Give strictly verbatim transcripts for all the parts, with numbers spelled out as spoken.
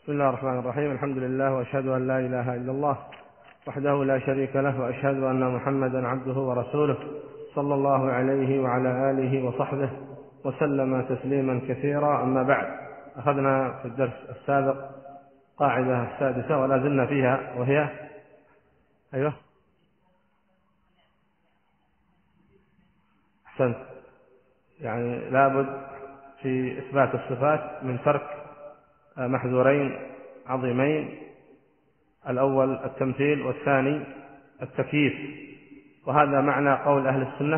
بسم الله الرحمن الرحيم. الحمد لله وأشهد أن لا إله إلا الله وحده لا شريك له، وأشهد أن محمدا عبده ورسوله صلى الله عليه وعلى آله وصحبه وسلم تسليما كثيرا. أما بعد، أخذنا في الدرس السابق قاعدة السادسة ولا زلنا فيها، وهي أيوه أحسنت، يعني لابد في إثبات الصفات من ترك محذورين عظيمين: الأول التمثيل، والثاني التكييف. وهذا معنى قول أهل السنة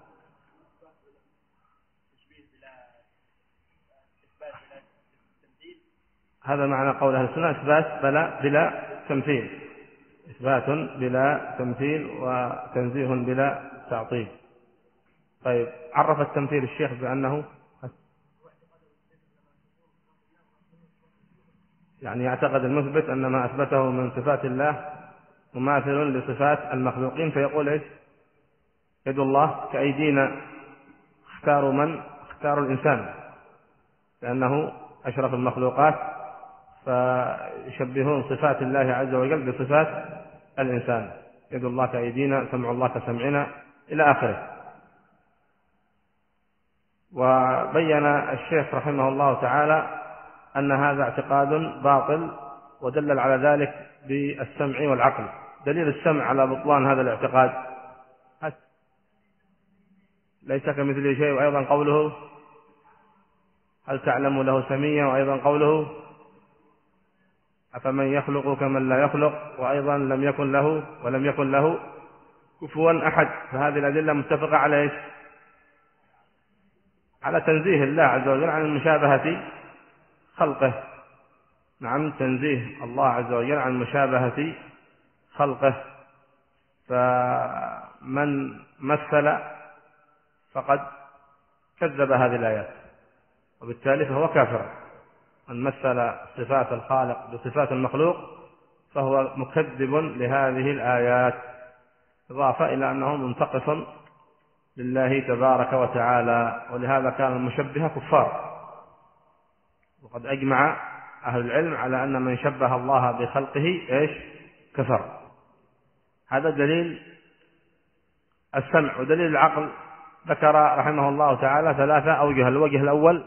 هذا معنى قول أهل السنة إثبات بلا بلا تمثيل، إثبات بلا تمثيل وتنزيه بلا تعطيل. طيب، عرف التمثيل الشيخ بأنه يعني يعتقد المثبت أن ما أثبته من صفات الله مماثل لصفات المخلوقين، فيقول إيش؟ يد الله كأيدينا. اختاروا من؟ اختاروا الإنسان لأنه أشرف المخلوقات، فيشبهون صفات الله عز وجل بصفات الإنسان: يد الله كأيدينا، سمع الله كسمعنا، إلى آخره. وبين الشيخ رحمه الله تعالى أن هذا اعتقاد باطل، ودلل على ذلك بالسمع والعقل. دليل السمع على بطلان هذا الاعتقاد: ليس كمثله شيء، وأيضا قوله هل تعلم له سميا، وأيضا قوله أفمن يخلق كمن لا يخلق، وأيضا لم يكن له ولم يكن له كفوا أحد. فهذه الأدلة متفقة على إيش؟ على تنزيه الله عز وجل عن المشابهة خلقه. نعم، تنزيه الله عز وجل عن مشابهة خلقه. فمن مثل فقد كذب هذه الآيات، وبالتالي فهو كافر. من مثل صفات الخالق بصفات المخلوق فهو مكذب لهذه الآيات، إضافة إلى أنه منتقص لله تبارك وتعالى. ولهذا كان المشبهة كفار. وقد أجمع أهل العلم على أن من شبه الله بخلقه إيش؟ كفر. هذا دليل السمع. ودليل العقل ذكر رحمه الله تعالى ثلاثة أوجه. الوجه الأول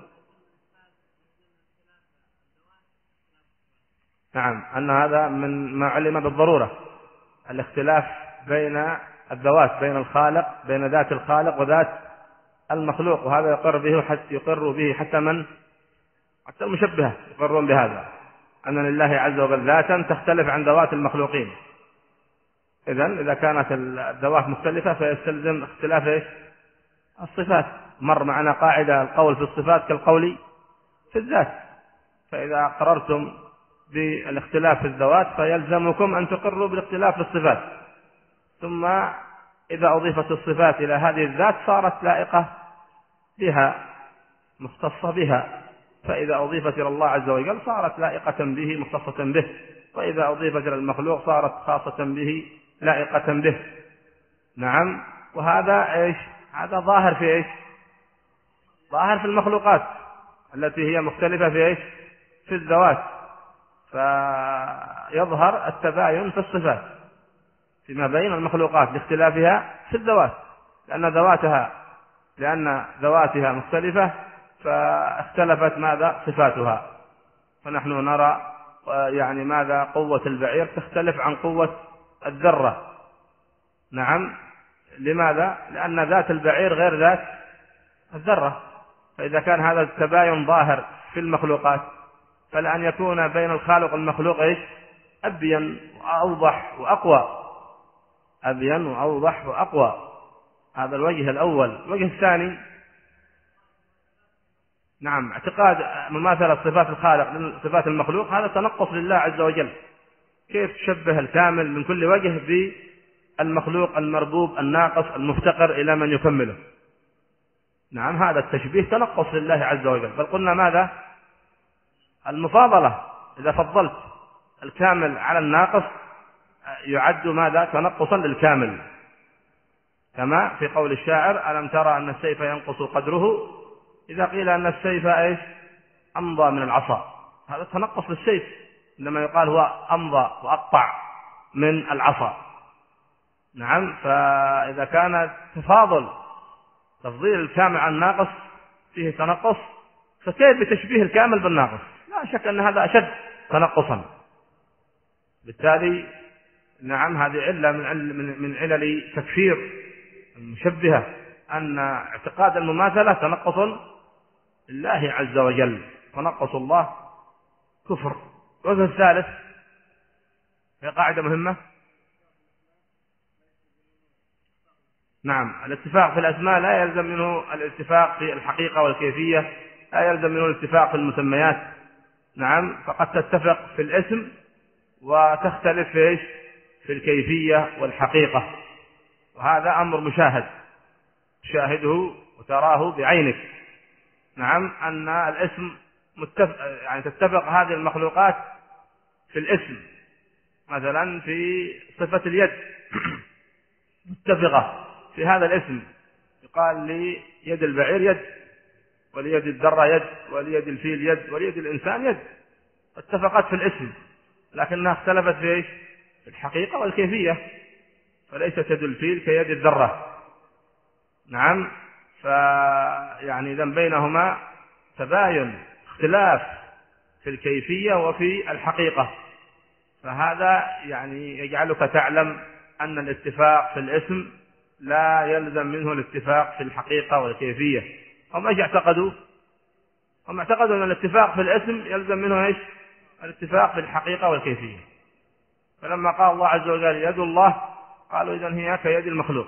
نعم أن هذا من ما علم بالضرورة، الاختلاف بين الذوات، بين الخالق، بين ذات الخالق وذات المخلوق. وهذا يقر به حتى يقر به حتى من حتى المشبهة يقرون بهذا، أن لله عز وجل ذاتا تختلف عن ذوات المخلوقين. إذن إذا كانت الذوات مختلفة فيستلزم اختلاف إيش؟ الصفات. مر معنا قاعدة: القول في الصفات كالقول في الذات. فإذا قررتم بالاختلاف في الذوات فيلزمكم أن تقروا بالاختلاف في الصفات. ثم إذا أضيفت الصفات إلى هذه الذات صارت لائقة بها، مختصة بها. فإذا أضيفت إلى الله عز وجل صارت لائقة به، مختصة به. وإذا أضيفت إلى المخلوق صارت خاصة به، لائقة به. نعم. وهذا إيش؟ هذا ظاهر في إيش؟ ظاهر في المخلوقات التي هي مختلفة في إيش؟ في الذوات. فيظهر التباين في الصفات فيما بين المخلوقات لاختلافها في الذوات، لأن ذواتها لأن ذواتها مختلفة فاختلفت ماذا؟ صفاتها. فنحن نرى يعني ماذا؟ قوة البعير تختلف عن قوة الذرة. نعم. لماذا؟ لأن ذات البعير غير ذات الذرة. فإذا كان هذا التباين ظاهر في المخلوقات، فلأن يكون بين الخالق والمخلوق إيش؟ أبين وأوضح وأقوى. أبين وأوضح وأقوى. هذا الوجه الأول. الوجه الثاني نعم اعتقاد مماثلة صفات الخالق لصفات المخلوق، هذا تنقص لله عز وجل. كيف تشبه الكامل من كل وجه بالمخلوق المربوب الناقص المفتقر إلى من يكمله؟ نعم، هذا التشبيه تنقص لله عز وجل. بل قلنا ماذا؟ المفاضلة. إذا فضلت الكامل على الناقص يعد ماذا؟ تنقصا للكامل. كما في قول الشاعر: ألم ترى أن السيف ينقص قدره إذا قيل أن السيف إيش؟ أمضى من العصا. هذا تنقص للسيف، إنما يقال هو أمضى وأقطع من العصا. نعم. فإذا كان تفاضل تفضيل الكامل عن الناقص فيه تنقص، فكيف بتشبيه الكامل بالناقص؟ لا شك أن هذا أشد تنقصا. بالتالي نعم هذه علة من من علل تكفير المشبهة، أن اعتقاد المماثلة تنقص لله عز وجل، تنقص الله كفر. الوجه الثالث هي قاعدة مهمة. نعم، الاتفاق في الأسماء لا يلزم منه الاتفاق في الحقيقة والكيفية، لا يلزم منه الاتفاق في المسميات. نعم، فقد تتفق في الاسم وتختلف في ايش؟ في الكيفية والحقيقة، وهذا أمر مشاهد تشاهده وتراه بعينك. نعم، أن الاسم متفق، يعني تتفق هذه المخلوقات في الاسم، مثلا في صفة اليد متفقة في هذا الاسم، يقال لي يد البعير يد، وليد الذرة يد، وليد الفيل يد، وليد الإنسان يد، اتفقت في الاسم، لكنها اختلفت في ايش؟ في الحقيقة والكيفية، فليست يد الفيل كيد الذرة. نعم، فيعني إذن بينهما تباين، اختلاف في الكيفية وفي الحقيقة، فهذا يعني يجعلك تعلم أن الاتفاق في الاسم لا يلزم منه الاتفاق في الحقيقة والكيفية. هم ايش اعتقدوا؟ هم اعتقدوا أن الاتفاق في الاسم يلزم منه ايش؟ الاتفاق في الحقيقة والكيفية. فلما قال الله عز وجل يد الله، قالوا إذن هي كيد المخلوق.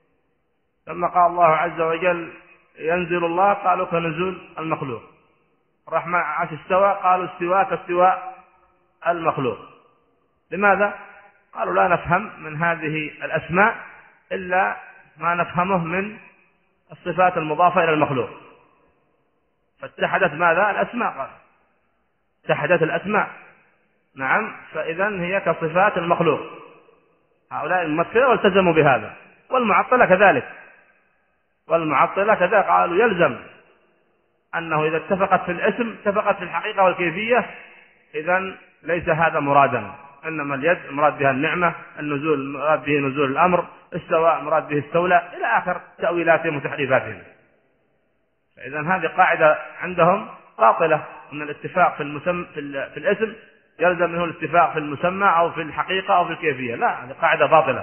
لما قال الله عز وجل ينزل الله، قالوا كنزول المخلوق. الرحمن عاش استوى، قالوا استواء كاستواء المخلوق. لماذا؟ قالوا لا نفهم من هذه الأسماء إلا ما نفهمه من الصفات المضافة إلى المخلوق. فاتحدت ماذا؟ الأسماء، قال اتحدت الأسماء. نعم، فإذن هي كصفات المخلوق. هؤلاء الممثلة والتزموا بهذا، والمعطلة كذلك، والمعطلة كذلك قالوا يلزم أنه إذا اتفقت في الاسم اتفقت في الحقيقة والكيفية، إذن ليس هذا مرادا، إنما اليد مراد بها النعمة، النزول مراد به نزول الأمر، استواء مراد به استولى، إلى آخر تأويلاتهم وتحريفاتهم. فإذن هذه قاعدة عندهم باطلة، أن الاتفاق في المسمى في, في الاسم يلزم منه الاتفاق في المسمى أو في الحقيقة أو في الكيفية. لا، هذه قاعدة باطلة.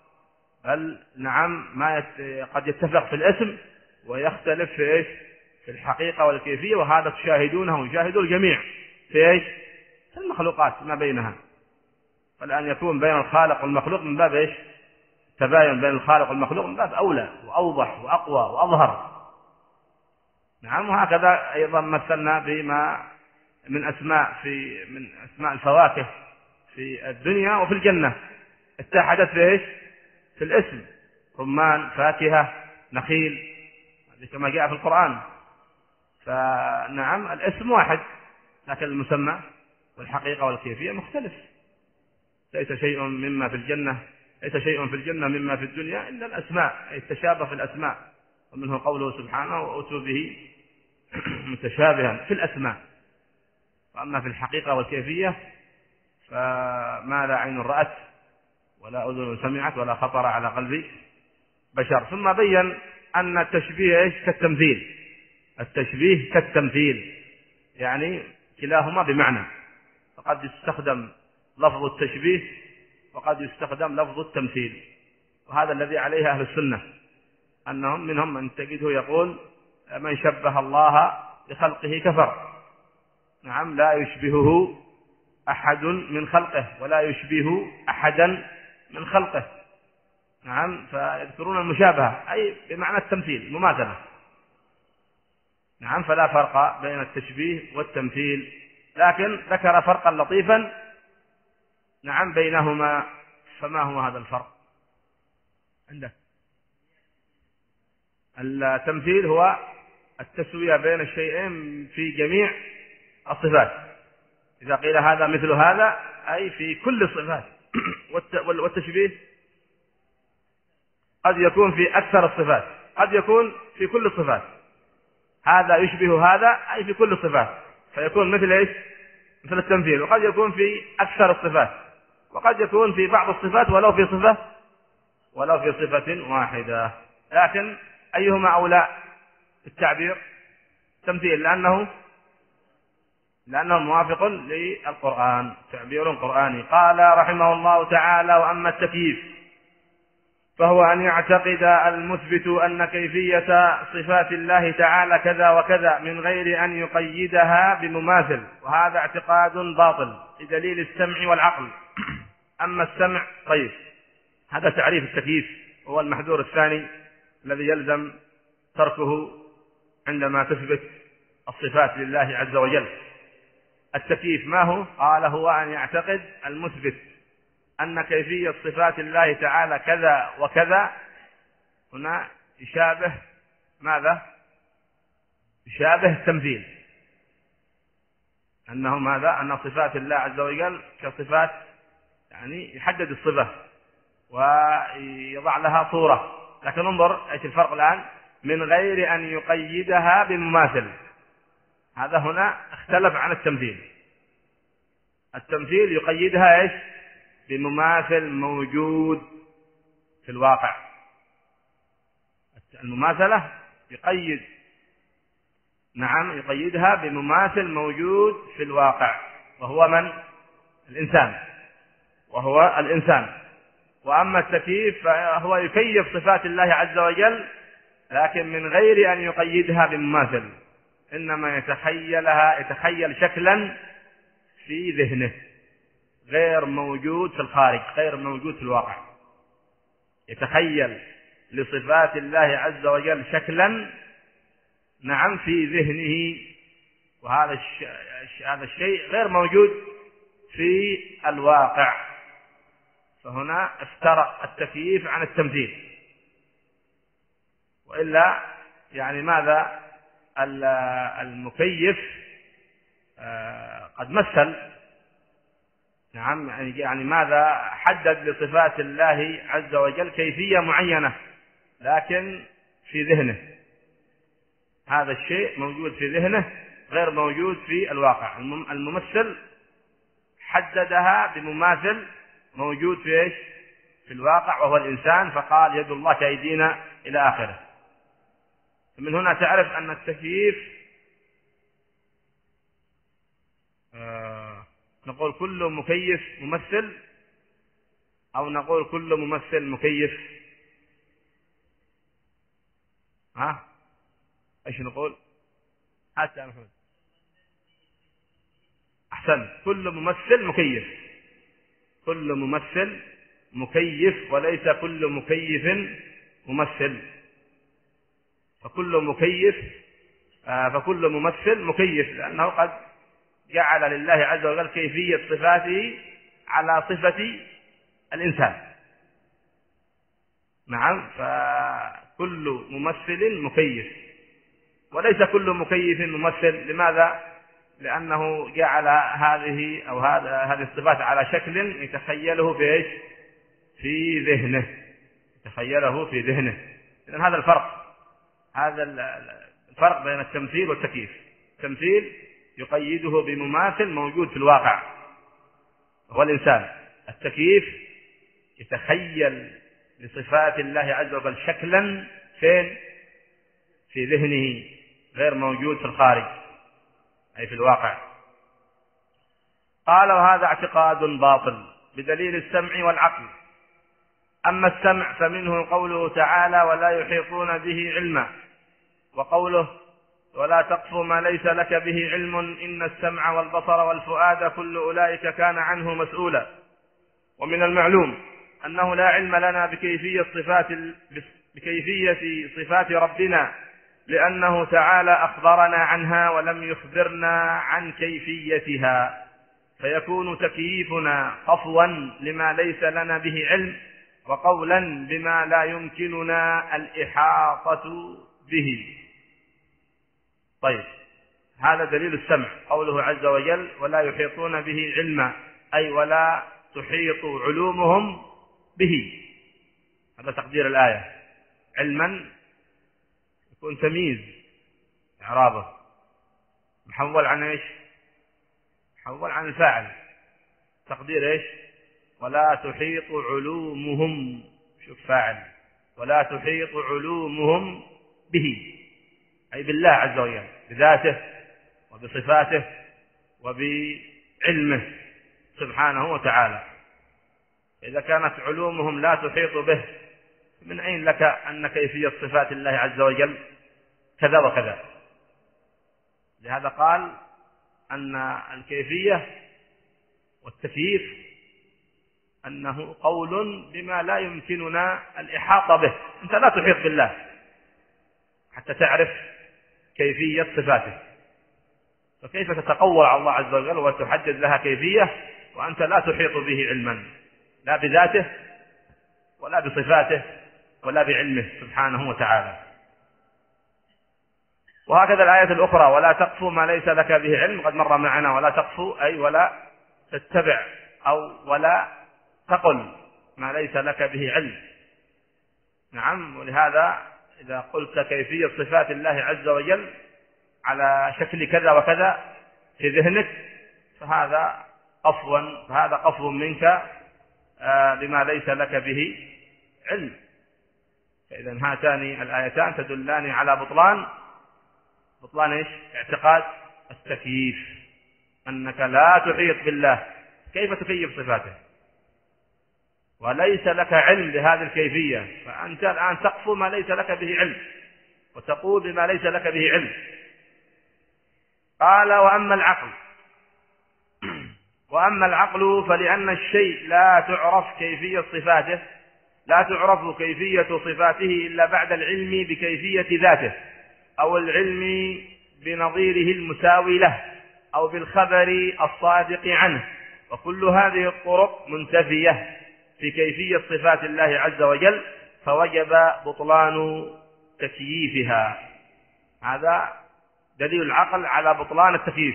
بل نعم، ما يت... قد يتفق في الاسم ويختلف في ايش؟ في الحقيقة والكيفية، وهذا تشاهدونه ويشاهده الجميع في ايش؟ في المخلوقات ما بينها. فالآن يكون بين الخالق والمخلوق من باب ايش؟ تباين بين الخالق والمخلوق من باب أولى وأوضح وأقوى وأظهر. نعم، وهكذا أيضا مثلنا بما من أسماء في من أسماء الفواكه في الدنيا وفي الجنة، اتحدت في ايش؟ في الاسم، رمان، فاكهة، نخيل، هذه كما جاء في القرآن. فنعم الاسم واحد، لكن المسمى والحقيقة والكيفية مختلف. ليس شيء مما في الجنة ليس شيء في الجنة مما في الدنيا إلا الأسماء، أي التشابه في الأسماء، ومنه قوله سبحانه وأتوا به متشابها في الأسماء. وأما في الحقيقة والكيفية فما لا عين رأت ولا أذن سمعت ولا خطر على قلب بشر. ثم بين أن التشبيه إيش؟ كالتمثيل. التشبيه كالتمثيل، يعني كلاهما بمعنى، فقد يستخدم لفظ التشبيه وقد يستخدم لفظ التمثيل. وهذا الذي عليه أهل السنة، أنهم منهم من تجده يقول من شبه الله بخلقه كفر. نعم، لا يشبهه أحد من خلقه ولا يشبه أحدا من خلقه. نعم، فيذكرون المشابهة أي بمعنى التمثيل، المماثلة. نعم، فلا فرق بين التشبيه والتمثيل، لكن ذكر فرقا لطيفا نعم بينهما. فما هو هذا الفرق عندك؟ التمثيل هو التسوية بين الشيئين في جميع الصفات. إذا قيل هذا مثل هذا أي في كل الصفات. والتشبيه قد يكون في أكثر الصفات، قد يكون في كل الصفات. هذا يشبه هذا أي في كل الصفات، فيكون مثل إيش؟ مثل التمثيل، وقد يكون في أكثر الصفات، وقد يكون في بعض الصفات ولو في صفة ولو في صفة واحدة. لكن أيهما أولى التعبير؟ التمثيل، لأنه لأنه موافق للقرآن، تعبير قرآني. قال رحمه الله تعالى: وأما التكييف فهو أن يعتقد المثبت أن كيفية صفات الله تعالى كذا وكذا من غير أن يقيدها بمماثل، وهذا اعتقاد باطل بدليل السمع والعقل. أما السمع، طيب هذا تعريف التكييف، هو المحذور الثاني الذي يلزم تركه عندما تثبت الصفات لله عز وجل. التكييف ما هو؟ قال: هو أن يعتقد المثبت أن كيفية صفات الله تعالى كذا وكذا. هنا يشابه ماذا؟ يشابه التمثيل، أنه ماذا؟ أن صفات الله عز وجل كصفات، يعني يحدد الصفة ويضع لها صورة، لكن انظر ايش الفرق الآن: من غير أن يقيدها بمماثل. هذا هنا اختلف عن التمثيل. التمثيل يقيدها ايش؟ بمماثل موجود في الواقع. المماثلة يقيد، نعم يقيدها بمماثل موجود في الواقع، وهو من؟ الإنسان، وهو الإنسان. وأما التكييف فهو يكيف صفات الله عز وجل، لكن من غير أن يقيدها بمماثل، إنما يتخيلها يتخيل شكلا في ذهنه غير موجود في الخارج، غير موجود في الواقع. يتخيل لصفات الله عز وجل شكلا، نعم، في ذهنه، وهذا هذا الشيء غير موجود في الواقع. فهنا افترق التكييف عن التمثيل. وإلا يعني ماذا؟ المكيف قد مثل، نعم، يعني ماذا؟ حدد لصفات الله عز وجل كيفية معينة، لكن في ذهنه. هذا الشيء موجود في ذهنه غير موجود في الواقع. الممثل حددها بمماثل موجود في ايش؟ في الواقع، وهو الإنسان، فقال: يد الله كأيدينا إلى آخره. من هنا تعرف أن التكييف آه نقول كل مكيف ممثل، أو نقول كل ممثل مكيف؟ ها ايش نقول؟ حتى محمد أحسن، كل ممثل مكيف، كل ممثل مكيف، وليس كل مكيف ممثل. فكل مكيف آه فكل ممثل مكيف، لأنه قد جعل لله عز وجل كيفية صفاته على صفة الإنسان. نعم، فكل ممثل مكيف، وليس كل مكيف ممثل. لماذا؟ لأنه جعل هذه أو هذا هذه الصفات على شكل يتخيله في ايش؟ في ذهنه، يتخيله في ذهنه. إذن هذا الفرق، هذا الفرق بين التمثيل والتكييف. التمثيل يقيده بمماثل موجود في الواقع، هو الإنسان. التكييف يتخيل لصفات الله عز وجل شكلا فين؟ في ذهنه غير موجود في الخارج، أي في الواقع. قال: وهذا اعتقاد باطل بدليل السمع والعقل. أما السمع فمنه قوله تعالى: ولا يحيطون به علما، وقوله: ولا تقف ما ليس لك به علم إن السمع والبصر والفؤاد كل أولئك كان عنه مسؤولا. ومن المعلوم أنه لا علم لنا بكيفية صفات بكيفية صفات ربنا، لأنه تعالى أخبرنا عنها ولم يخبرنا عن كيفيتها، فيكون تكييفنا قفوا لما ليس لنا به علم، وقولا بما لا يمكننا الإحاطة به. طيب، هذا دليل السمع، قوله عز وجل: ولا يحيطون به علما، أي ولا تحيط علومهم به. هذا تقدير الآية. علما يكون تمييز، إعرابه محول عن ايش؟ حول عن الفاعل، تقدير إيش؟ ولا تحيط علومهم، شوف فاعل، ولا تحيط علومهم به، أي بالله عز وجل، بذاته وبصفاته وبعلمه سبحانه وتعالى. إذا كانت علومهم لا تحيط به، من أين لك أن كيفية صفات الله عز وجل كذا وكذا؟ لهذا قال أن الكيفية والتكييف أنه قول بما لا يمكننا الإحاطة به. أنت لا تحيط بالله حتى تعرف كيفية صفاته، فكيف تتقول على الله عز وجل وتحدد لها كيفية وأنت لا تحيط به علما، لا بذاته ولا بصفاته ولا بعلمه سبحانه وتعالى. وهكذا الآية الأخرى: ولا تقف ما ليس لك به علم، قد مر معنا ولا تقف أي ولا تتبع أو ولا تقل ما ليس لك به علم. نعم، ولهذا إذا قلت كيفية صفات الله عز وجل على شكل كذا وكذا في ذهنك فهذا قفوا فهذا قفو منك بما ليس لك به علم. فإذا هاتان الآيتان تدلان على بطلان بطلان إيش؟ اعتقاد التكييف، أنك لا تحيط بالله، كيف تكيف صفاته وليس لك علم بهذه الكيفية، فأنت الآن تقف ما ليس لك به علم وتقول بما ليس لك به علم. قال: وأما العقل وأما العقل فلأن الشيء لا تعرف كيفية صفاته لا تعرف كيفية صفاته إلا بعد العلم بكيفية ذاته، أو العلم بنظيره المساوي له، أو بالخبر الصادق عنه، وكل هذه الطرق منتفية في كيفية صفات الله عز وجل، فوجب بطلان تكييفها. هذا دليل العقل على بطلان التكييف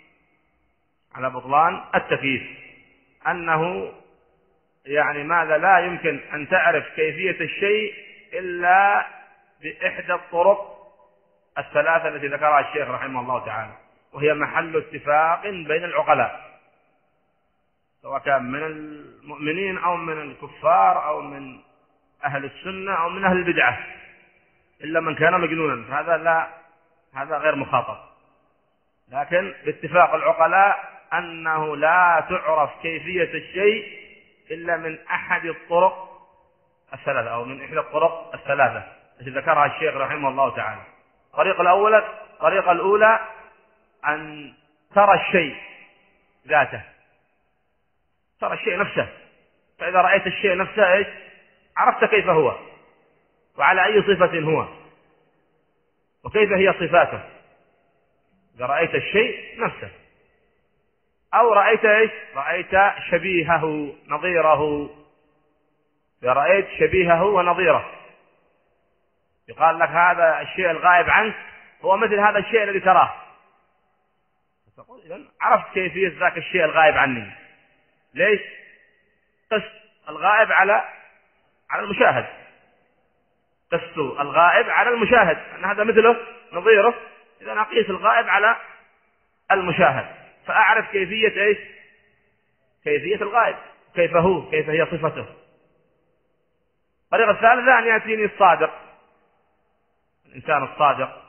على بطلان التكييف أنه يعني ماذا؟ لا يمكن أن تعرف كيفية الشيء إلا بإحدى الطرق الثلاثة التي ذكرها الشيخ رحمه الله تعالى، وهي محل اتفاق بين العقلاء، سواء كان من المؤمنين أو من الكفار أو من أهل السنة أو من أهل البدعة، إلا من كان مجنونا فهذا لا هذا غير مخاطب. لكن باتفاق العقلاء أنه لا تعرف كيفية الشيء إلا من أحد الطرق الثلاثة أو من إحدى الطرق الثلاثة التي ذكرها الشيخ رحمه الله تعالى. الطريقة الأولى الطريقة الأولى أن ترى الشيء ذاته، ترى الشيء نفسه، فإذا رأيت الشيء نفسه إيش؟ عرفت كيف هو وعلى أي صفة هو وكيف هي صفاته. إذا رأيت الشيء نفسه، أو رأيت إيش؟ رأيت شبيهه نظيره. إذا رأيت شبيهه ونظيره يقال لك هذا الشيء الغائب عنك هو مثل هذا الشيء الذي تراه، تقول إذن عرفت كيفية ذاك الشيء الغائب عني. ليش؟ قست الغائب على على المشاهد، قست الغائب على المشاهد أن هذا مثله نظيره، إذن أقيس الغائب على المشاهد فأعرف كيفية إيش؟ كيفية الغائب، كيف هو، كيف هي صفته. الطريقة الثالثة أن يأتيني الصادق، الإنسان الصادق،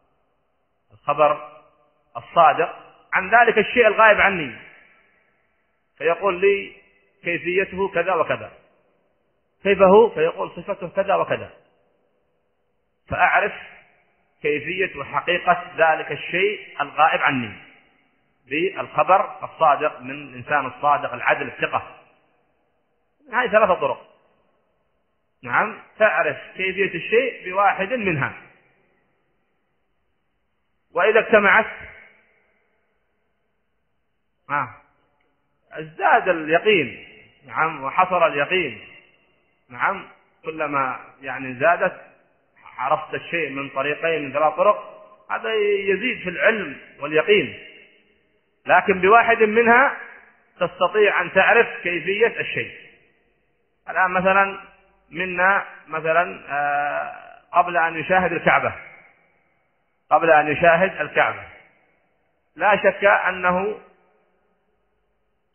الخبر الصادق عن ذلك الشيء الغائب عني، فيقول لي كيفيته كذا وكذا، كيف هو؟ فيقول صفته كذا وكذا، فأعرف كيفية وحقيقة ذلك الشيء الغائب عني بالخبر الصادق من الإنسان الصادق العدل الثقة. هذه ثلاثة طرق. نعم، تعرف كيفية الشيء بواحد منها. وإذا اجتمعت آه. ازداد اليقين. نعم، وحصل اليقين. نعم، كلما يعني زادت عرفت الشيء من طريقين من ثلاث طرق، هذا يزيد في العلم واليقين. لكن بواحد منها تستطيع أن تعرف كيفية الشيء. الآن مثلا منا مثلا قبل أن يشاهد الكعبة قبل أن يشاهد الكعبة لا شك أنه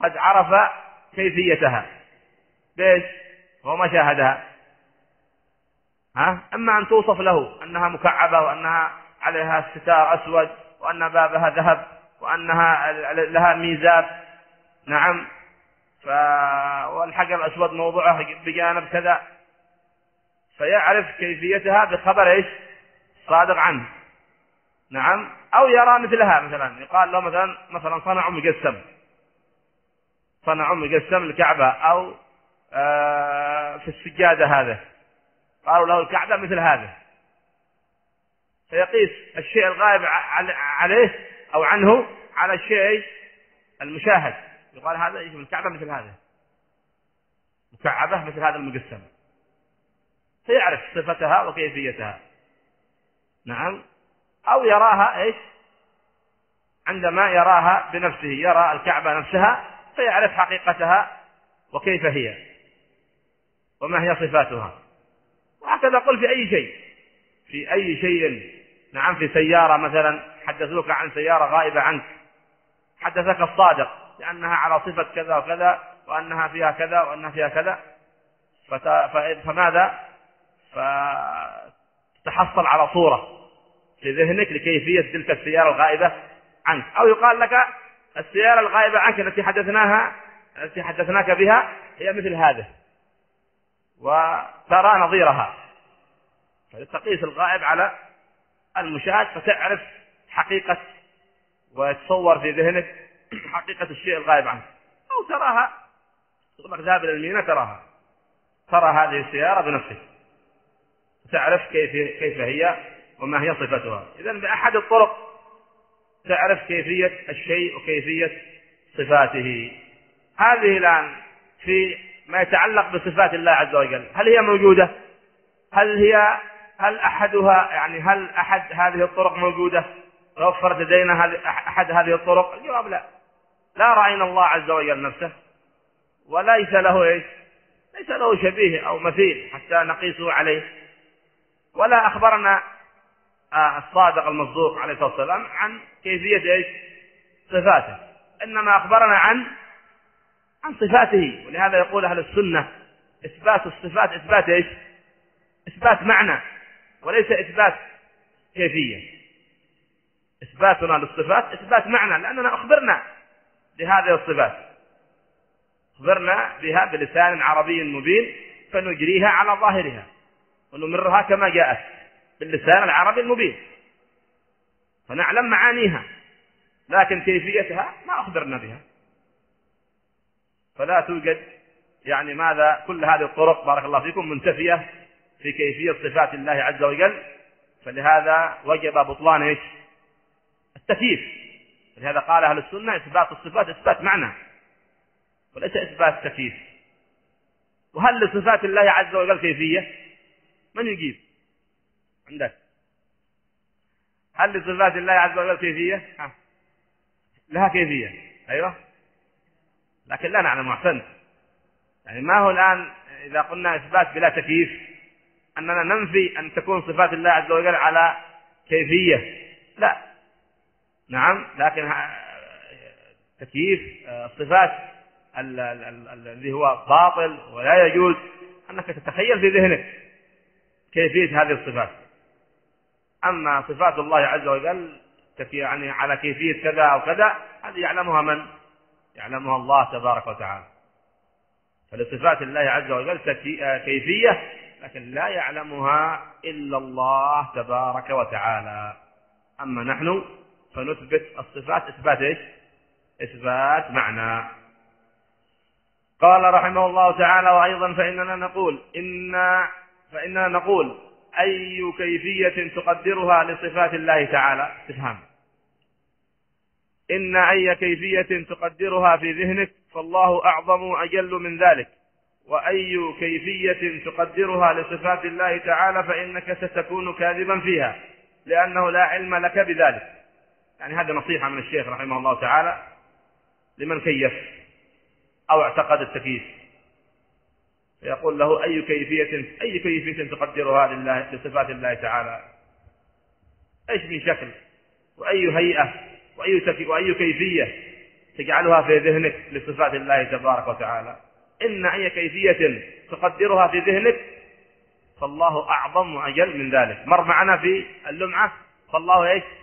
قد عرف كيفيتها ليش؟ هو ما شاهدها. ها؟ أما أن توصف له أنها مكعبة وأنها عليها ستار أسود وأن بابها ذهب وأنها لها ميزاب، نعم، ف... والحجر الأسود موضوعه بجانب كذا، فيعرف كيفيتها بخبر إيش؟ صادق عنه، نعم. أو يرى مثلها، مثلا يقال له مثلا مثلا صنعوا مجسم، صنعوا مجسم الكعبة أو آه في السجادة هذا، قالوا له الكعبة مثل هذا، فيقيس الشيء الغائب عليه أو عنه على الشيء المشاهد، يقال هذا يجب الكعبة مثل هذا، مكعبة مثل هذا المجسم، فيعرف صفتها وكيفيتها، نعم. أو يراها إيش؟ عندما يراها بنفسه، يرى الكعبة نفسها فيعرف حقيقتها وكيف هي وما هي صفاتها. وهكذا قل في أي شيء، في أي شيء، نعم. في سيارة مثلا حدثوك عن سيارة غائبة عنك، حدثك الصادق لأنها على صفة كذا وكذا وأنها فيها كذا وأنها فيها كذا، فماذا؟ فتحصل على صورة في ذهنك لكيفية تلك السيارة الغائبة عنك. أو يقال لك السيارة الغائبة عنك التي حدثناها التي حدثناك بها هي مثل هذا، وترى نظيرها، فتقيس الغائب على المشاهد فتعرف حقيقة ويتصور في ذهنك حقيقة الشيء الغائب عنك. أو تراها، تطلق ذهب إلى الميناء تراها، ترى هذه السيارة بنفسك، تعرف كيف كيف هي وما هي صفتها. إذن بأحد الطرق تعرف كيفية الشيء وكيفية صفاته. هذه الآن في ما يتعلق بصفات الله عز وجل، هل هي موجودة؟ هل هي هل أحدها يعني هل أحد هذه الطرق موجودة؟ توفرت لدينا هذه أحد هذه الطرق؟ الجواب لا. لا رأينا الله عز وجل نفسه، وليس له إيش؟ ليس له شبيه أو مثيل حتى نقيسه عليه. ولا أخبرنا الصادق المصدوق عليه الصلاة والسلام عن كيفية إيش؟ صفاته، إنما أخبرنا عن عن صفاته. ولهذا يقول أهل السنة إثبات الصفات إثبات إيش؟ إثبات معنى وليس إثبات كيفية. إثباتنا للصفات إثبات معنى، لأننا أخبرنا بهذه الصفات، أخبرنا بها بلسان عربي مبين، فنجريها على ظاهرها ونمرها كما جاءت باللسان العربي المبين، فنعلم معانيها، لكن كيفيتها ما أخبرنا بها. فلا توجد يعني ماذا كل هذه الطرق بارك الله فيكم منتفية في كيفية صفات الله عز وجل، فلهذا وجب بطلان إيش؟ التكييف. لهذا قال أهل السنة إثبات الصفات إثبات معنى وليس إثبات تكييف. وهل لصفات الله عز وجل كيفية؟ من يجيب عندك؟ هل لصفات الله عز وجل كيفية؟ ها. لها كيفية، أيوة، لكن لا نعلم. أحسنت. يعني ما هو الآن إذا قلنا إثبات بلا تكييف أننا ننفي أن تكون صفات الله عز وجل على كيفية؟ لا، نعم، لكن تكييف الصفات الذي هو باطل ولا يجوز أنك تتخيل في ذهنك كيفية هذه الصفات. أما صفات الله عز وجل يعني على كيفية كذا أو كذا، هذه يعلمها من؟ يعلمها الله تبارك وتعالى. فلصفات الله عز وجل كيفية لكن لا يعلمها إلا الله تبارك وتعالى. أما نحن فنثبت الصفات إثبات إيش؟ إثبات معنى. قال رحمه الله تعالى: وأيضا فإننا نقول إن فإننا نقول أي كيفية تقدرها لصفات الله تعالى؟ استفهام. إن أي كيفية تقدرها في ذهنك فالله أعظم أجل من ذلك، وأي كيفية تقدرها لصفات الله تعالى فإنك ستكون كاذبا فيها لأنه لا علم لك بذلك. يعني هذا نصيحة من الشيخ رحمه الله تعالى لمن كيف أو اعتقد التكييف، فيقول له أي كيفية أي كيفية تقدرها لله لصفات الله تعالى؟ إيش من شكل وأي هيئة وأي وأي كيفية تجعلها في ذهنك لصفات الله تبارك وتعالى. إن أي كيفية تقدرها في ذهنك فالله أعظم وأجل من ذلك. مر معنا في اللمعة فالله إيش؟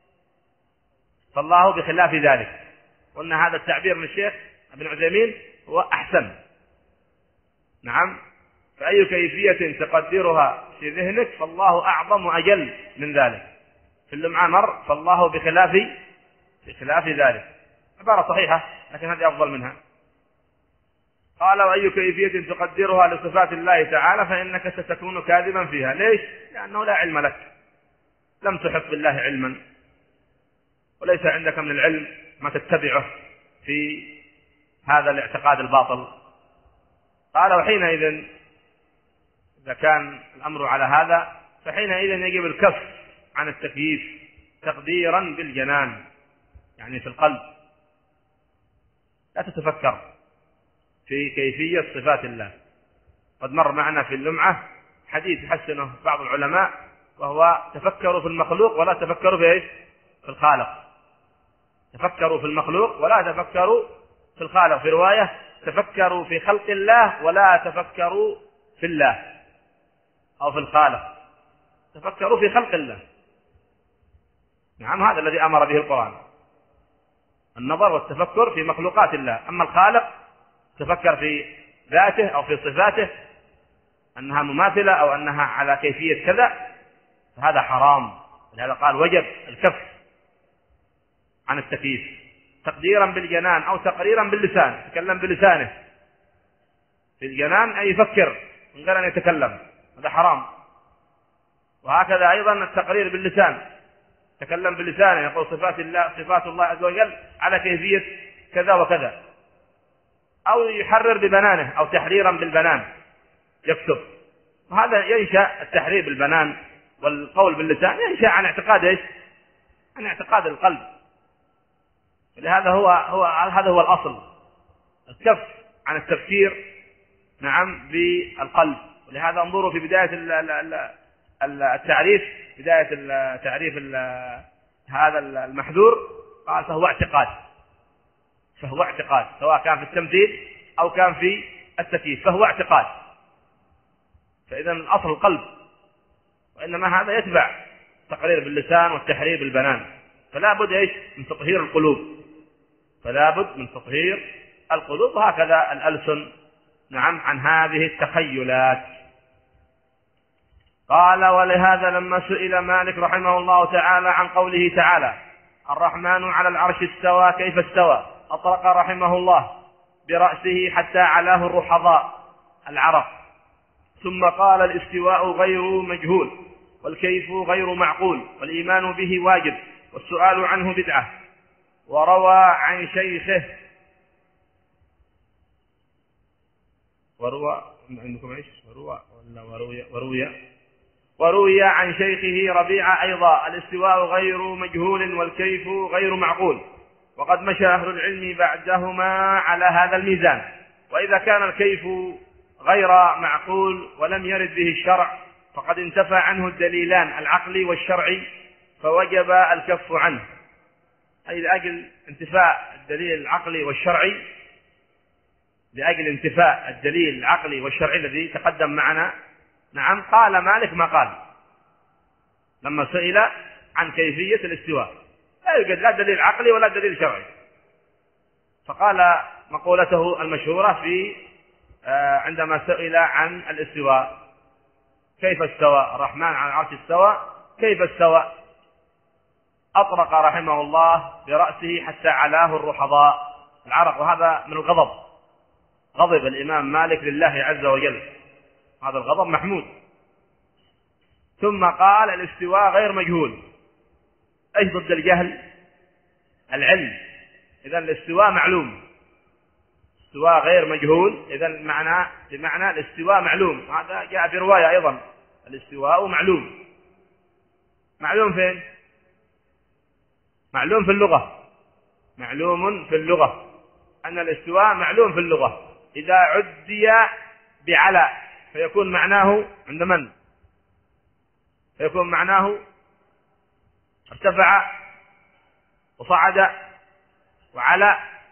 فالله بخلاف ذلك. قلنا هذا التعبير من الشيخ ابن عثيمين هو أحسن. نعم، فأي كيفية تقدرها في ذهنك فالله أعظم وأجل من ذلك. في اللمعة مر فالله بخلاف بخلاف ذلك. عبارة صحيحة لكن هذه أفضل منها. قال وأي كيفية تقدرها لصفات الله تعالى فإنك ستكون كاذبا فيها. ليش؟ لأنه لا علم لك، لم تحط بالله علما، وليس عندك من العلم ما تتبعه في هذا الاعتقاد الباطل. قال وحينئذ إذا كان الأمر على هذا فحينئذ يجب الكف عن التكييف تقديرا بالجنان، يعني في القلب. لا تتفكر في كيفية صفات الله. قد مر معنا في اللمعة حديث حسنه بعض العلماء وهو تفكروا في المخلوق ولا تفكروا في ايش؟ في الخالق. تفكروا في المخلوق ولا تفكروا في الخالق. في رواية تفكروا في خلق الله ولا تفكروا في الله أو في الخالق، تفكروا في خلق الله. نعم، هذا الذي أمر به القرآن، النظر والتفكر في مخلوقات الله. أما الخالق تفكر في ذاته أو في صفاته أنها مماثلة أو أنها على كيفية كذا، فهذا حرام. لهذا قال وجب الكف عن التكييف تقديرا بالجنان أو تقريرا باللسان. يتكلم بلسانه في الجنان أي يفكر من غير أن يتكلم، هذا حرام. وهكذا أيضا التقرير باللسان، يتكلم بلسانه يقول صفات الله صفات الله عز وجل على كيفية كذا وكذا، أو يحرر ببنانه أو تحريرا بالبنان يكتب. وهذا ينشأ التحرير بالبنان والقول باللسان ينشأ عن اعتقاد ايش؟ عن اعتقاد القلب. لهذا هو هو هذا هو الأصل، الكف عن التفكير نعم بالقلب. ولهذا انظروا في بداية التعريف بداية التعريف هذا المحذور قال فهو اعتقاد، فهو اعتقاد سواء كان في التمثيل أو كان في التكييف، فهو اعتقاد. فإذا الأصل القلب، وإنما هذا يتبع التقرير باللسان والتحرير بالبنان. فلا بد ايش؟ من تطهير القلوب، فلا بد من تطهير القلوب. وهكذا الألسن نعم عن هذه التخيلات. قال ولهذا لما سئل مالك رحمه الله تعالى عن قوله تعالى الرحمن على العرش استوى كيف استوى، أطرق رحمه الله برأسه حتى علاه الرحضاء العرق، ثم قال الاستواء غير مجهول والكيف غير معقول والإيمان به واجب والسؤال عنه بدعة. وروى عن شيخه وروى عندكم ايش وروى ولا وروي وروي وروي عن شيخه ربيعة أيضا الاستواء غير مجهول والكيف غير معقول، وقد مشى أهل العلم بعدهما على هذا الميزان. وإذا كان الكيف غير معقول ولم يرد به الشرع فقد انتفى عنه الدليلان العقلي والشرعي فوجب الكف عنه، أي لأجل انتفاء الدليل العقلي والشرعي، لأجل انتفاء الدليل العقلي والشرعي الذي تقدم معنا. نعم، قال مالك ما قال لما سئل عن كيفية الاستواء، لا يوجد لا دليل عقلي ولا دليل شرعي، فقال مقولته المشهورة في عندما سئل عن الاستواء كيف استوى الرحمن على العرش استوى كيف استوى، أطرق رحمه الله برأسه حتى علاه الرحضاء العرق، وهذا من الغضب، غضب الإمام مالك لله عز وجل، هذا الغضب محمود. ثم قال الاستواء غير مجهول، أي ضد الجهل العلم، إذن الاستواء معلوم، استواء غير مجهول إذن معنى بمعنى الاستواء معلوم. هذا جاء في رواية أيضا الاستواء معلوم. معلوم فين؟ معلوم في اللغة، معلوم في اللغة أن الاستواء معلوم في اللغة إذا عدي بعلى فيكون معناه عند من؟ فيكون معناه ارتفع وصعد وعلى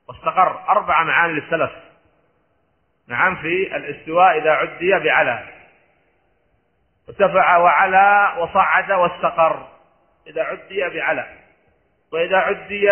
واستقر، أربع معاني للسلف. نعم، في الاستواء إذا عدي بعلى، ارتفع وعلى وصعد واستقر إذا عدي بعلى، وإذا عدي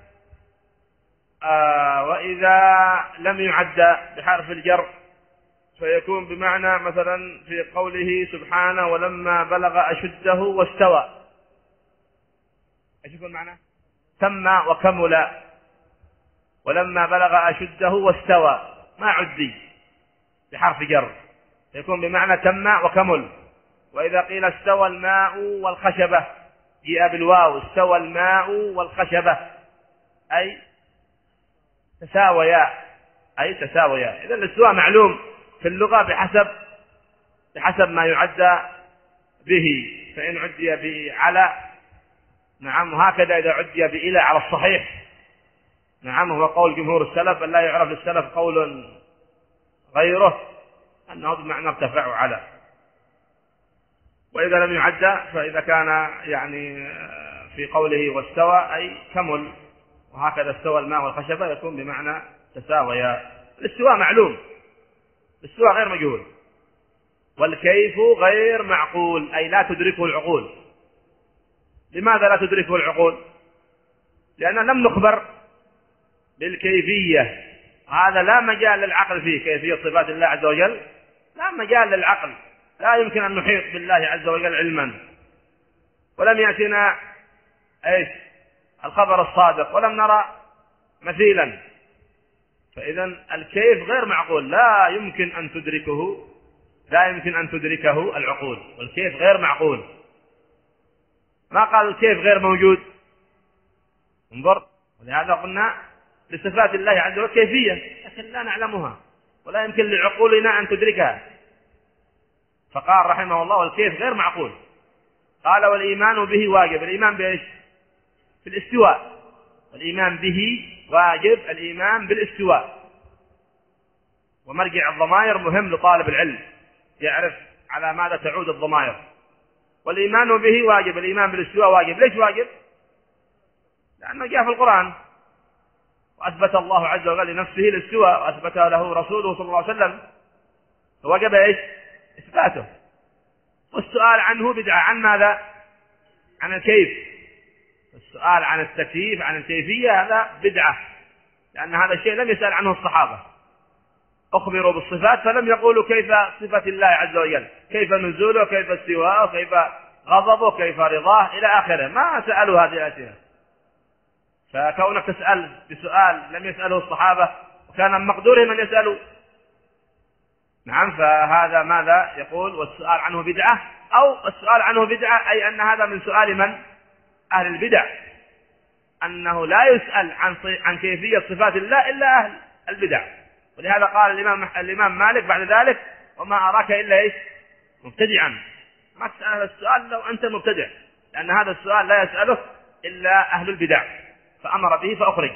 آه وإذا لم يعد بحرف الجر فيكون بمعنى مثلا في قوله سبحانه ولما بلغ أشده واستوى، ايش يكون معنى؟ تم وكمل. ولما بلغ أشده واستوى ما عدي بحرف جر، يكون بمعنى تم وكمل. وإذا قيل استوى الماء والخشبة جاء بالواو، استوى الماء والخشبة أي تساويا، أي تساويا. إذا الاستواء معلوم في اللغة بحسب بحسب ما يعد به، فإن عدي بعلى نعم، وهكذا إذا عدي بإلى على الصحيح نعم، هو قول جمهور السلف، بل لا يعرف للسلف قول غيره أنه بمعنى ارتفع على. وإذا لم يعد فإذا كان يعني في قوله واستوى أي كمل، وهكذا استوى الماء والخشبة يكون بمعنى تساويا. الاستواء معلوم، الاستواء غير مجهول، والكيف غير معقول أي لا تدركه العقول. لماذا لا تدركه العقول؟ لأننا لم نخبر بالكيفية، هذا لا مجال للعقل فيه. كيفية صفات الله عز وجل لا مجال للعقل، لا يمكن أن نحيط بالله عز وجل علما، ولم يأتنا ايش الخبر الصادق، ولم نرى مثيلا. فإذا الكيف غير معقول، لا يمكن أن تدركه لا يمكن أن تدركه العقول، والكيف غير معقول. ما قال الكيف غير موجود، انظر، ولهذا قلنا لصفات الله عز وجل كيفية لكن لا نعلمها ولا يمكن لعقولنا أن تدركها. فقال رحمه الله والكيف غير معقول. قال والإيمان به واجب. الإيمان بإيش؟ بالاستواء. والإيمان به واجب، الإيمان بالاستواء. ومرجع الضمائر مهم لطالب العلم يعرف على ماذا تعود الضمائر. والإيمان به واجب، الإيمان بالاستواء واجب. ليش واجب؟ لأنه جاء في القرآن وأثبت الله عز وجل لنفسه الاستواء وأثبتها له رسوله صلى الله عليه وسلم، فوجب إيش؟ إثباته. والسؤال عنه بدعة. عن ماذا؟ عن الكيف. السؤال عن التكييف عن الكيفية هذا بدعة، لأن هذا الشيء لم يسأل عنه الصحابة. أخبروا بالصفات فلم يقولوا كيف صفة الله عز وجل، كيف نزوله، كيف استواءه، كيف غضبه، كيف رضاه إلى آخره، ما سألوا هذه الأسئلة. فكونك تسأل بسؤال لم يسأله الصحابة وكان من مقدورهم أن يسألوا نعم، فهذا ماذا يقول؟ والسؤال عنه بدعة، أو السؤال عنه بدعة أي أن هذا من سؤال من؟ أهل البدع، أنه لا يسأل عن عن كيفية صفات الله إلا أهل البدع. ولهذا قال الإمام الإمام مالك بعد ذلك وما أراك إلا إيش؟ مبتدعا. ما تسأل هذا السؤال لو أنت مبتدع، لأن هذا السؤال لا يسأله إلا أهل البدع، فأمر به فأخرج.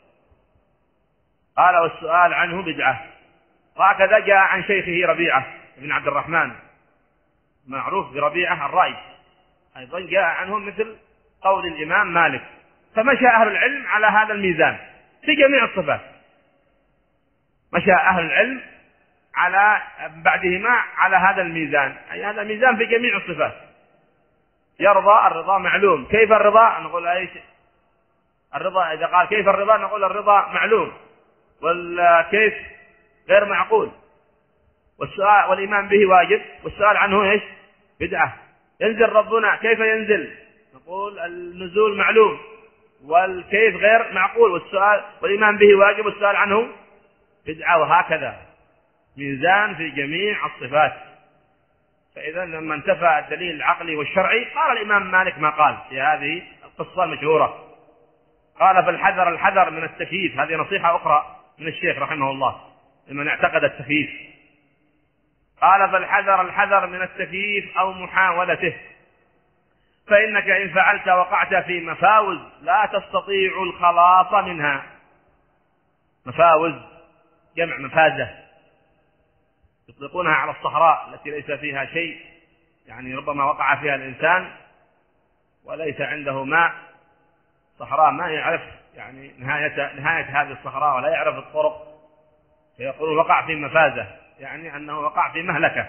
قال والسؤال عنه بدعة. وهكذا جاء عن شيخه ربيعة بن عبد الرحمن معروف بربيعة الرأي، أيضا جاء عنه مثل قول الإمام مالك. فمشى أهل العلم على هذا الميزان في جميع الصفات، مشى أهل العلم على بعدهما على هذا الميزان، أي هذا الميزان في جميع الصفات. يرضى، الرضا معلوم. كيف الرضا؟ نقول أيش الرضا؟ إذا قال كيف الرضا نقول الرضا معلوم، والكيف غير معقول. والسؤال والإيمان به واجب، والسؤال عنه إيش؟ بدعة. ينزل ربنا، كيف ينزل؟ نقول النزول معلوم، والكيف غير معقول، والسؤال والإيمان به واجب، والسؤال عنه بدعة. وهكذا ميزان في جميع الصفات. فإذا لما انتفى الدليل العقلي والشرعي قال الإمام مالك ما قال في هذه القصة المشهورة. قال فالحذر الحذر من التكييف. هذه نصيحة أخرى من الشيخ رحمه الله لمن اعتقد التكييف. قال فالحذر الحذر من التكييف أو محاولته، فإنك إن فعلت وقعت في مفاوز لا تستطيع الخلاص منها. مفاوز جمع مفازة، يطلقونها على الصحراء التي ليس فيها شيء، يعني ربما وقع فيها الإنسان وليس عنده ماء، صحراء ما يعرف يعني نهاية نهاية هذه الصحراء ولا يعرف الطرق، فيقول وقع في مفازة، يعني أنه وقع في مهلكة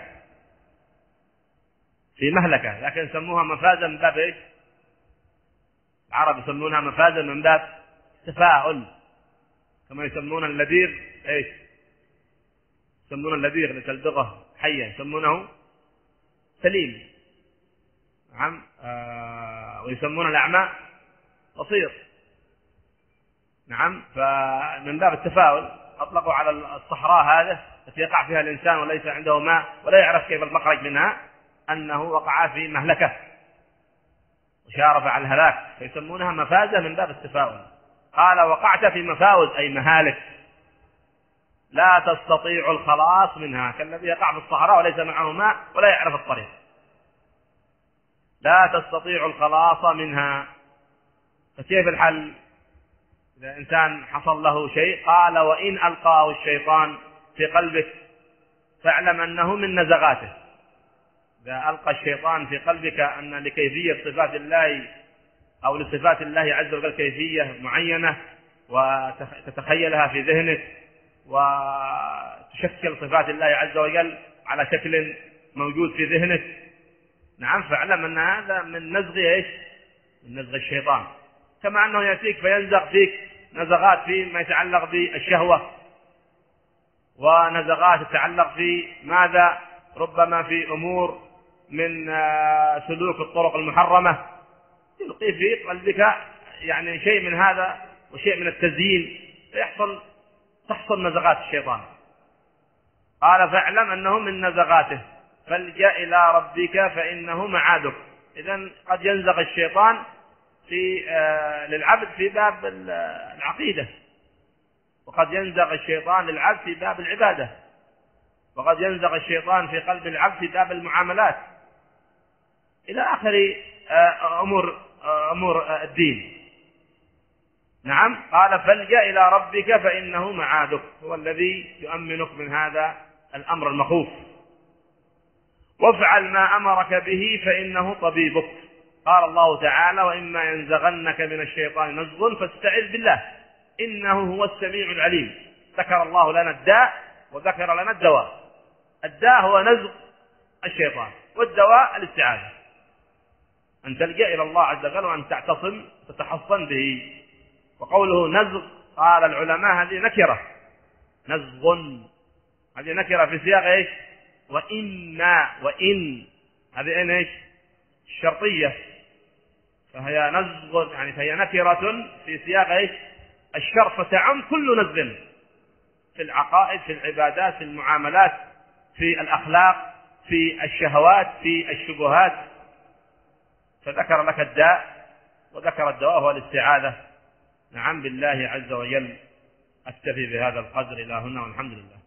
في مهلكة لكن سموها مفازة من باب إيش؟ العرب يسمونها مفازة من باب تفاؤل، كما يسمون اللبيغ إيش؟ يسمون اللبيغ لتلدغه حيا يسمونه سليم. نعم. آه ويسمون الأعمى بصير. نعم. فمن باب التفاؤل أطلقوا على الصحراء هذه التي يقع فيها الإنسان وليس عنده ماء ولا يعرف كيف المخرج منها أنه وقع في مهلكة وشارف على الهلاك، فيسمونها مفازة من باب التفاؤل. قال وقعت في مفاوز أي مهالك لا تستطيع الخلاص منها، كالذي يقع في الصحراء وليس معه ماء ولا يعرف الطريق، لا تستطيع الخلاص منها. فكيف الحل إذا إنسان حصل له شيء؟ قال وإن ألقاه الشيطان في قلبك فاعلم أنه من نزغاته. إذا ألقى الشيطان في قلبك أن لكيفية صفات الله أو لصفات الله عز وجل كيفية معينة وتتخيلها في ذهنك وتشكل صفات الله عز وجل على شكل موجود في ذهنك، نعم، فاعلم أن هذا من نزغ إيش؟ من نزغ الشيطان. كما أنه يأتيك فينزغ فيك نزغات فيما يتعلق بالشهوة ونزغات تتعلق في ماذا؟ ربما في أمور من سلوك الطرق المحرمة، يلقي في قلبك يعني شيء من هذا وشيء من التزيين، فيحصل تحصل نزغات الشيطان. قال فاعلم أنه من نزغاته فالجأ إلى ربك فإنه معادك. إذن قد ينزغ الشيطان في آه للعبد في باب العقيدة، وقد ينزغ الشيطان للعبد في باب العبادة، وقد ينزغ الشيطان في قلب العبد في باب المعاملات إلى آخر آه أمور آه أمور آه الدين. نعم. قال فالجأ إلى ربك فإنه معادك، هو الذي يؤمنك من هذا الأمر المخوف. وافعل ما أمرك به فإنه طبيبك. قال الله تعالى وإما ينزغنك من الشيطان نزغ فاستعذ بالله إنه هو السميع العليم. ذكر الله لنا الداء وذكر لنا الدواء. الداء هو نزغ الشيطان، والدواء الاستعاذة، أن تلجأ إلى الله عز وجل وأن تعتصم تتحصن به. وقوله نزغ قال العلماء هذه نكرة، نزغ هذه نكرة في سياق إيش؟ وإما، وإن هذه إن إيش؟ الشرطية، فهي نزغ يعني فهي نكرة في سياق إيش؟ الشرط، فتعم كل نزغ في العقائد، في العبادات، في المعاملات، في الأخلاق، في الشهوات، في الشبهات. فذكر لك الداء وذكر الدواء هو الاستعاذة. نعم بالله عز وجل. أكتفي بهذا القدر إلى هنا والحمد لله.